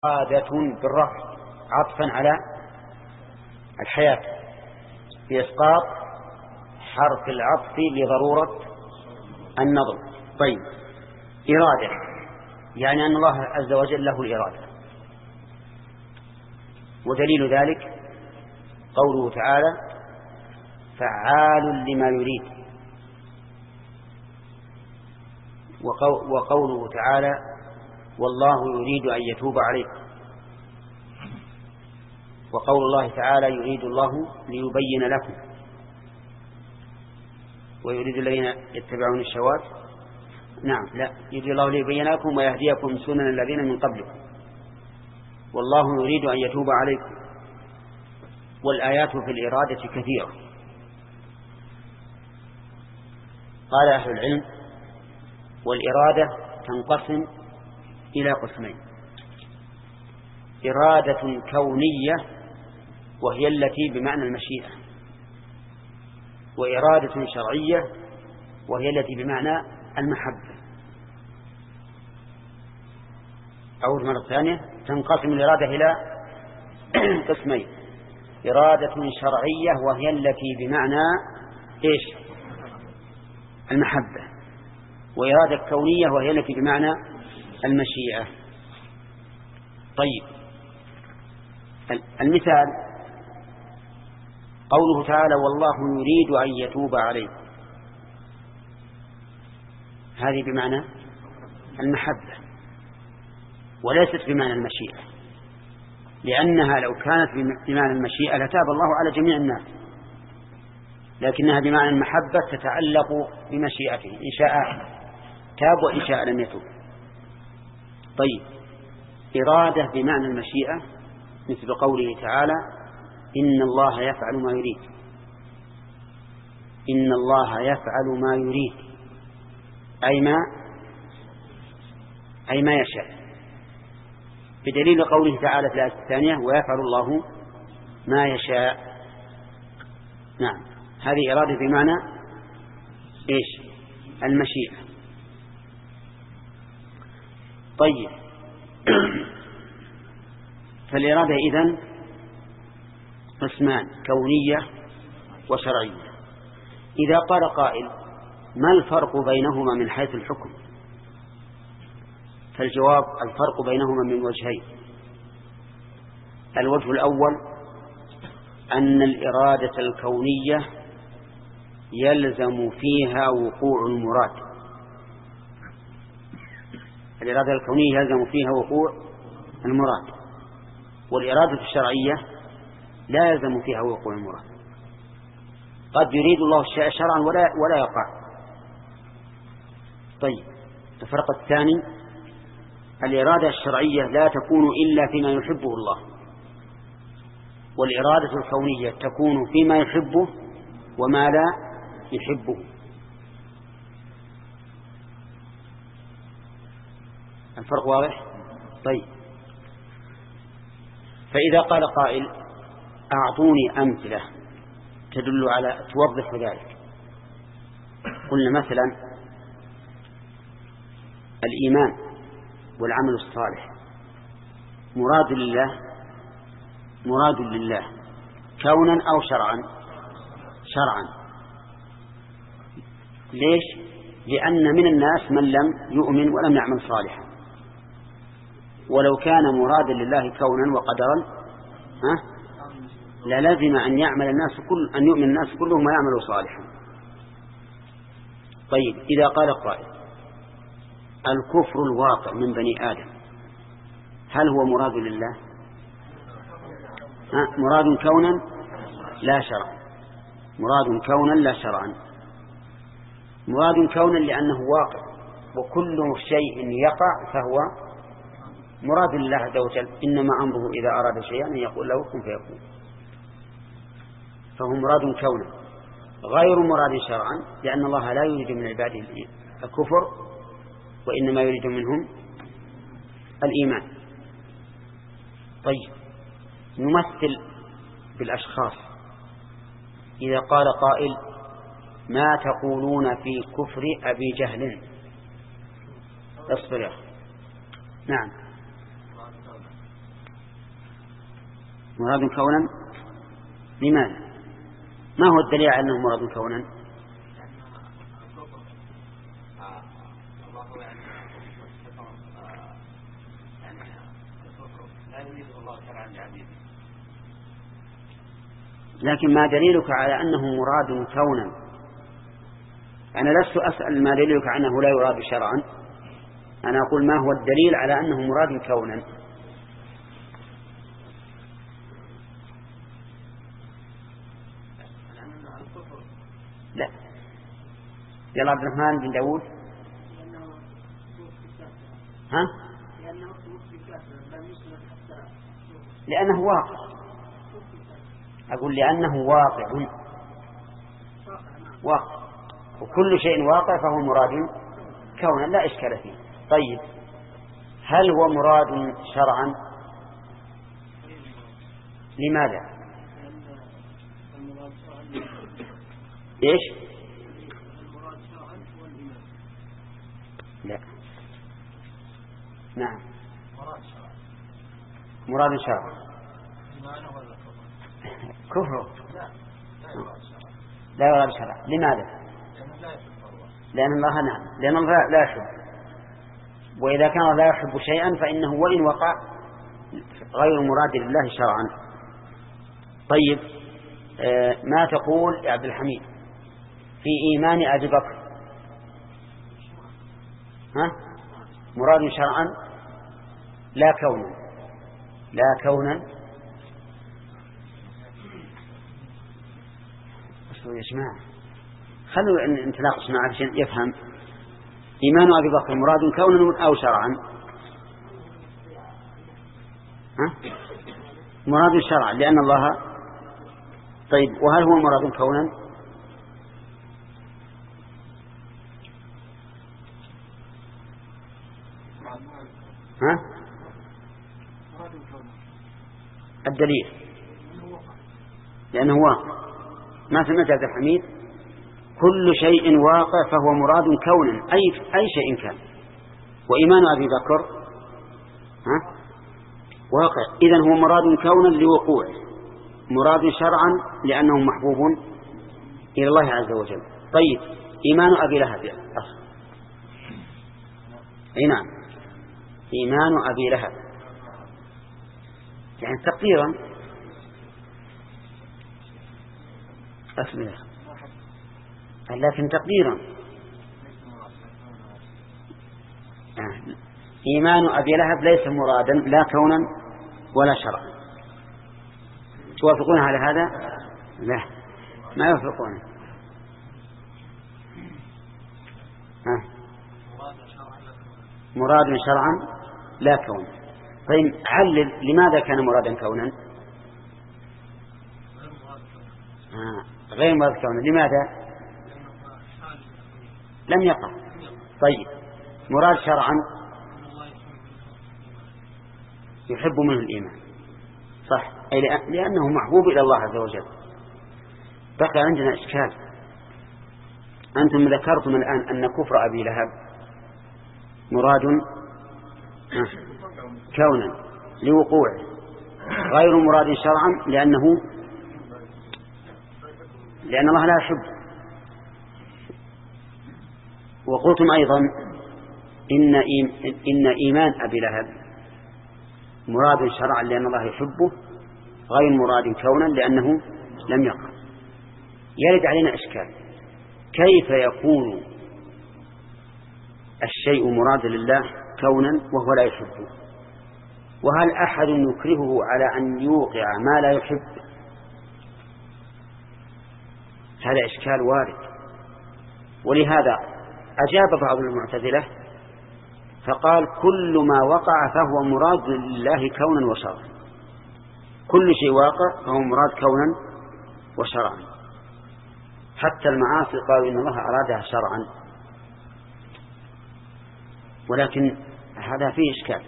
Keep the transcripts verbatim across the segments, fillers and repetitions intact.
عادة بالرفع عطفا على الحياة بإسقاط حرف العطف لضرورة النظم. طيب، إرادة يعني أن الله عز وجل له الإرادة، ودليل ذلك قوله تعالى فعال لما يريد، وقوله تعالى والله يريد أن يتوب عليكم، وقول الله تعالى يريد الله ليبين لكم ويريد الذين يتبعون الشهوات نعم لا يريد الله ليبين لكم ويهديكم سنن الذين من قبلكم والله يريد أن يتوب عليكم. والآيات في الإرادة كثيرة. قال أهل العلم والإرادة تنقسم إلى قسمين: إرادة كونية وهي التي بمعنى المشيئة، وإرادة شرعية وهي التي بمعنى المحبة. أول مرة ثانية تنقسم الإرادة إلى قسمين: إرادة شرعية وهي التي بمعنى إيش؟ المحبة، وإرادة كونية وهي التي بمعنى المشيئة. طيب، المثال قوله تعالى والله يريد أن يتوب عليكم، هذه بمعنى المحبة وليست بمعنى المشيئة، لأنها لو كانت بمعنى المشيئة لتاب الله على جميع الناس، لكنها بمعنى المحبة تتعلق بمشيئته، إن شاء تاب وإن شاء لم يتوب. طيب، إرادة بمعنى المشيئة مثل قوله تعالى إن الله يفعل ما يريد، إن الله يفعل ما يريد أي ما أي ما يشاء، بدليل قوله تعالى في الآية الثانية ويفعل الله ما يشاء. نعم، هذه إرادة بمعنى إيش؟ المشيئة. طيب، فالإرادة إذن قسمان: كونية وشرعية. إذا قال قائل ما الفرق بينهما من حيث الحكم؟ فالجواب الفرق بينهما من وجهين: الوجه الأول أن الإرادة الكونية يلزم فيها وقوع المراد، الإرادة الكونية يلزم فيها وقوع المراد، والإرادة الشرعية لا يلزم فيها وقوع المراد، قد يريد الله الشيء شرعا ولا ولا يقع. طيب، الفرق الثاني الإرادة الشرعية لا تكون إلا فيما يحبه الله، والإرادة الكونية تكون فيما يحبه وما لا يحبه. الفرق واضح؟ طيب، فإذا قال قائل أعطوني أمثلة تدل على توضح ذلك، قلنا مثلا الإيمان والعمل الصالح مراد لله مراد لله كونا أو شرعا؟ شرعا. ليش؟ لأن من الناس من لم يؤمن ولم يعمل صالحا، ولو كان مرادا لله كونا وقدرا ها للازم أن يعمل الناس كل أن يؤمن الناس كلهم ويعملوا صالحا. طيب، إذا قال قائل الكفر الواقع من بني آدم هل هو مراد لله؟ ها؟ مراد كونا لا شرعا، مراد كونا لا شرعا. مراد كونا لأنه واقع، وكل شيء يقع فهو مراد لله عز وجل، إنما أمره إذا أراد شيئا أن يقول له كن فيكون، فهو مراد كونا. غير مراد شرعا لأن الله لا يريد من عباده الكفر وإنما يريد منهم الإيمان. طيب، نمثل بالأشخاص. إذا قال قائل ما تقولون في كفر أبي جهل؟ اصبر يا أخي. نعم، مراد كونا لماذا؟ ما هو الدليل على أنه مراد كونا؟ لكن ما دليلك على أنه مراد كونا؟ أنا لست أسأل ما دليلك أنه لا يراد شرعا، أنا أقول ما هو الدليل على أنه مراد كونا؟ لا. يلا عبد الرحمن بن داود. ها؟ لأنه واقع. أقول لأنه واقع واقع، وكل شيء واقع فهو مراد كونا لا إشكال فيه. طيب هل هو مراد شرعا؟ لماذا؟ إيش؟ لا. نعم مراد شرعا. كفر لا يراد شرعا. لماذا؟ لأن الله نعم لأن الله لا يحب، وإذا كان الله لا يحب شيئا فإنه وإن وقع غير مراد لله شرعا. طيب آه ما تقول يا عبد الحميد في إيمان أبي بكر؟ ها؟ مراد شرعا لا كونا. لا كونا. أصلوا يا جماعة خلوا نتناقش معه عشان يفهم. إيمان أبي بكر مراد كونا أو شرعا؟ ها؟ مراد شرعا لأن الله. طيب وهل هو مراد كونا؟ ها؟ الدليل لأنه واقع. ما سمعت عبد الحميد؟ كل شيء واقع فهو مراد كونا، أي أي شيء كان. وإيمان أبي بكر ها؟ واقع، إذن هو مراد كونا لوقوعه، مراد شرعا لأنه محبوب إلى الله عز وجل. طيب إيمان أبي لهب أصلا. أي نعم إيمان أبي لهب يعني تقديرا أسمع لكن تقديرا يعني إيمان أبي لهب ليس مرادا لا كونا ولا شرعا. توافقون على هذا؟ لا ما يوافقون. ها؟ مراد شرعا لا كونا. طيب علل لماذا كان مرادا كونا؟ آه. غير مراد كونا لماذا؟ لم يقع. طيب مراد شرعا يحب منه الإيمان صح، أي لأنه محبوب إلى الله عز وجل. بقى عندنا إشكال. أنتم ذكرتم الآن أن كفر أبي لهب مراد كونا لوقوعه غير مراد شرعا لأنه لأن الله لا يحب. وقلتم أيضا إن إن إيمان أبي لهب مراد شرعا لأن الله يحبه غير مراد كونا لأنه لم يقع. يرد علينا إشكال، كيف يكون الشيء مراد لله كونا وهو لا يحبه؟ وهل أحد يكرهه على أن يوقع ما لا يحب؟ هذا إشكال وارد. ولهذا أجاب بعض المعتزلة فقال كل ما وقع فهو مراد لله كونا وشرعا. كل شيء واقع فهو مراد كونا وشرعا، حتى المعاصي قالوا إن الله أرادها شرعا. ولكن هذا فيه إشكال.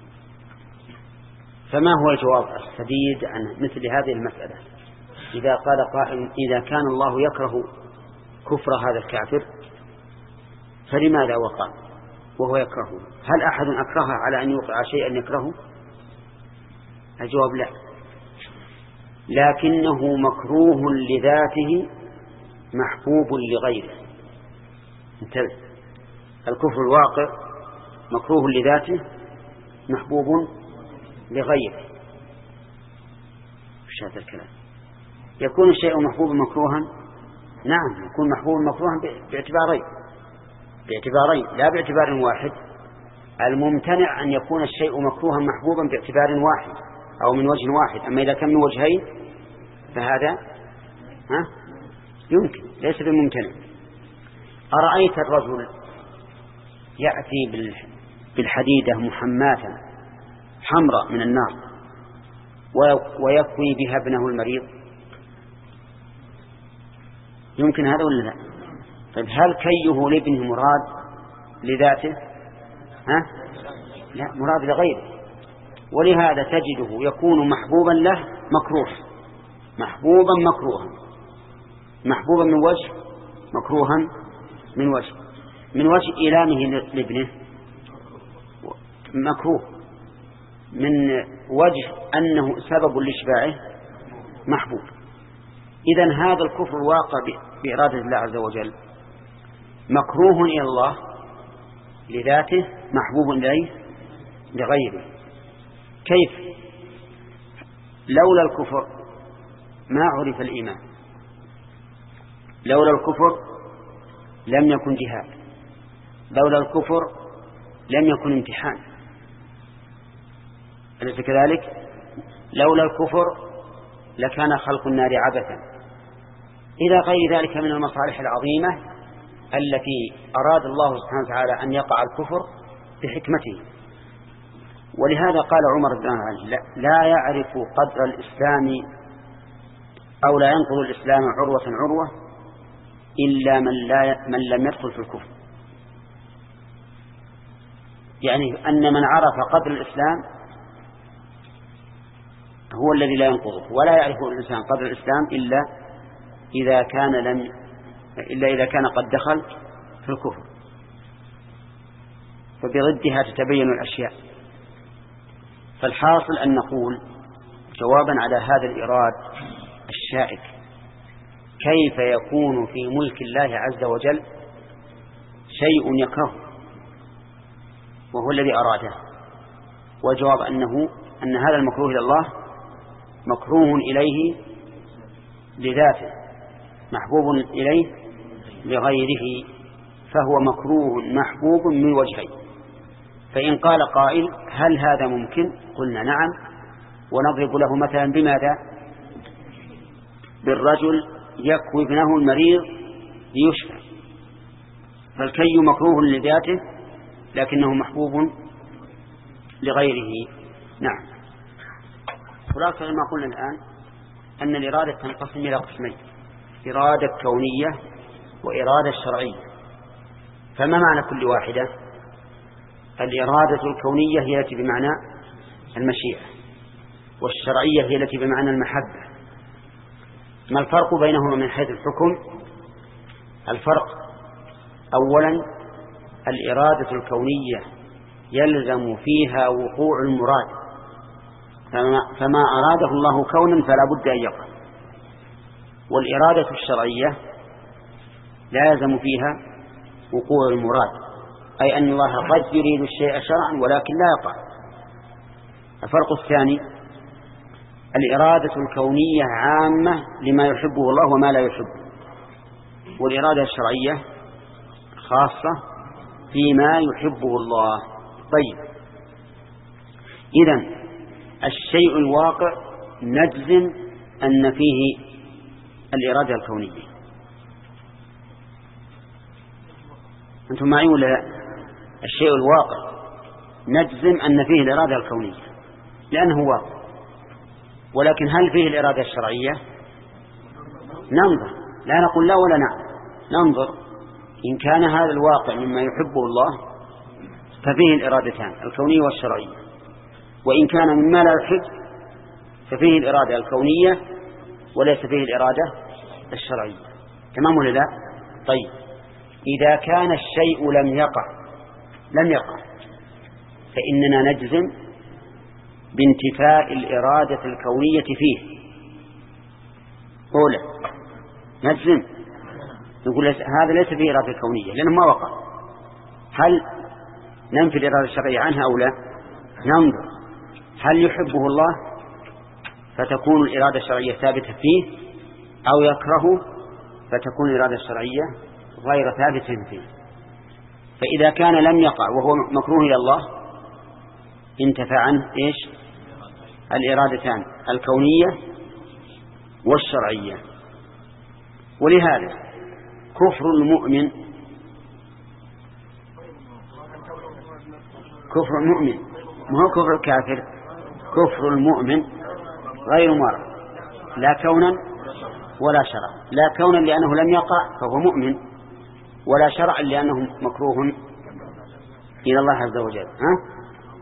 فما هو الجواب السديد عن مثل هذه المسألة؟ إذا قال قائل إذا كان الله يكره كفر هذا الكافر فلماذا وقع وهو يكرهه؟ هل أحد أكره على أن يوقع شيئا يكرهه؟ الجواب لا. لكنه مكروه لذاته محبوب لغيره. انتبه، الكفر الواقع مكروه لذاته محبوب لغيره. ايش هذا الكلام؟ يكون الشيء محبوبا مكروها؟ نعم، يكون محبوبا مكروها باعتبارين باعتبارين لا باعتبار واحد. الممتنع أن يكون الشيء مكروها محبوبا باعتبار واحد أو من وجه واحد، أما إذا كان من وجهين فهذا ها يمكن، ليس بممتنع. أرأيت الرجل يأتي بالحديدة محماة حمراء من النار ويكوي بها ابنه المريض، يمكن هذا ولا لا؟ طيب هل كيه لابنه مراد لذاته؟ ها؟ لا، مراد لغيره. ولهذا تجده يكون محبوبا له مكروه، محبوبا مكروها، محبوبا من وجه، مكروها من وجه. من وجه إيلامه لابنه مكروه، من وجه أنه سبب لإشباعه محبوب. إذن هذا الكفر الواقع بإرادة الله عز وجل مكروه إلى الله لذاته، محبوب إليه لغيره. كيف؟ لولا الكفر ما عرف الإيمان، لولا الكفر لم يكن جهاد، لولا الكفر لم يكن امتحان، أليس كذلك؟ لولا الكفر لكان خلق النار عبثا، إلى غير ذلك من المصالح العظيمة التي أراد الله سبحانه وتعالى أن يقع الكفر بحكمته. ولهذا قال عمر بن العزيز لا يعرف قدر الإسلام أو لا ينقض الإسلام عروة عروة إلا من, لا من لم يدخل في الكفر. يعني أن من عرف قدر الإسلام هو الذي لا ينقضه، ولا يعرف الإنسان قدر الإسلام إلا إذا كان لم إلا إذا كان قد دخل في الكفر، فبضدها تتبين الأشياء. فالحاصل أن نقول جوابا على هذا الإراد الشائك: كيف يكون في ملك الله عز وجل شيء يكره وهو الذي أراده؟ وجواب أنه أن هذا المكروه إلى الله مكروه إليه لذاته، محبوب إليه لغيره، فهو مكروه محبوب من وجهين. فإن قال قائل هل هذا ممكن؟ قلنا نعم، ونضرب له مثلا بماذا؟ بالرجل يكوي ابنه المريض ليشفى، فالكي مكروه لذاته لكنه محبوب لغيره. نعم. خلاصة ما قلنا الآن أن الإرادة تنقسم إلى قسمين: إرادة كونية وإرادة شرعية. فما معنى كل واحدة؟ الإرادة الكونية هي التي بمعنى المشيئة، والشرعية هي التي بمعنى المحبة. ما الفرق بينهما من حيث الحكم؟ الفرق أولا الإرادة الكونية يلزم فيها وقوع المراد، فما, فما أراده الله كونا فلا بد أن يقع. والإرادة الشرعية لا يلزم فيها وقوع المراد، أي أن الله قد يريد الشيء شرعا ولكن لا يقع. الفرق الثاني الإرادة الكونية عامة لما يحبه الله وما لا يحبه، والإرادة الشرعية خاصة فيما يحبه الله. طيب، إذن الشيء الواقع نجزم أن فيه الإرادة الكونية. أنتم معي ولا لا؟ الشيء الواقع نجزم أن فيه الإرادة الكونية لأنه واقع، ولكن هل فيه الإرادة الشرعية؟ ننظر، لا نقول لا ولا نعم، ننظر. إن كان هذا الواقع مما يحبه الله ففيه الإرادتان الكونية والشرعية، وإن كان مما لا يحب ففيه الإرادة الكونية وليس فيه الإرادة الشرعية. تمام ولا لا؟ طيب، إذا كان الشيء لم يقع لم يقع فإننا نجزم بانتفاء الإرادة الكونية فيه، أولى نجزم نقول هذا ليس فيه إرادة كونية لأنه ما وقع. هل ننفي الإرادة الشرعية عنها أو لا؟ ننظر هل يحبه الله فتكون الإرادة الشرعية ثابتة فيه، أو يكرهه فتكون الإرادة الشرعية غير ثابتة فيه. فإذا كان لم يقع وهو مكروه إلى الله انتفع عنه إيش؟ الإرادتان الكونية والشرعية. ولهذا كفر المؤمن كفر المؤمن ما هو كفر الكافر، كفر المؤمن غير مرض لا كونا ولا شرعا. لا كونا لأنه لم يقع فهو مؤمن، ولا شرعا لأنه مكروه إلى الله عز وجل. ها؟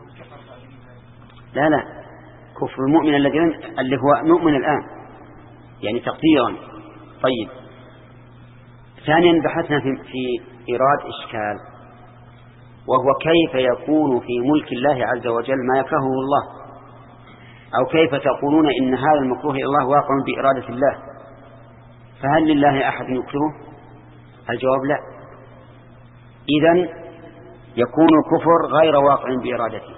لا لا كفر المؤمن الذي اللي هو مؤمن الآن يعني تقديرا. طيب ثانيا بحثنا في, في إيراد إشكال، وهو كيف يكون في ملك الله عز وجل ما يكرهه الله، أو كيف تقولون إن هذا المكروه إلى الله واقع بإرادة الله، فهل لله أحد يكرهه؟ الجواب لا. إذن يكون الكفر غير واقع بإرادته.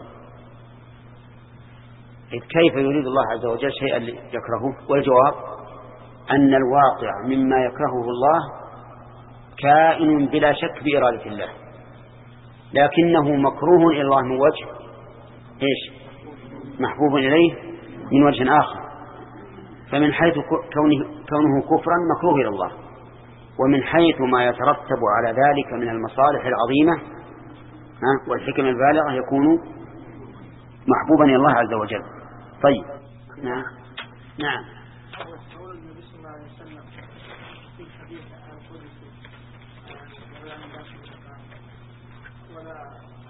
إذ كيف يريد الله عز وجل شيئا يكرهه؟ والجواب أن الواقع مما يكرهه الله كائن بلا شك بإرادة الله، لكنه مكروه إلى الله من وجه إيش؟ محبوب إليه من وجه آخر. فمن حيث كونه, كونه كفرا مكروه إلى الله، ومن حيث ما يترتب على ذلك من المصالح العظيمة والحكم البالغة يكون محبوبا إلى الله عز وجل. طيب نعم نعم ولا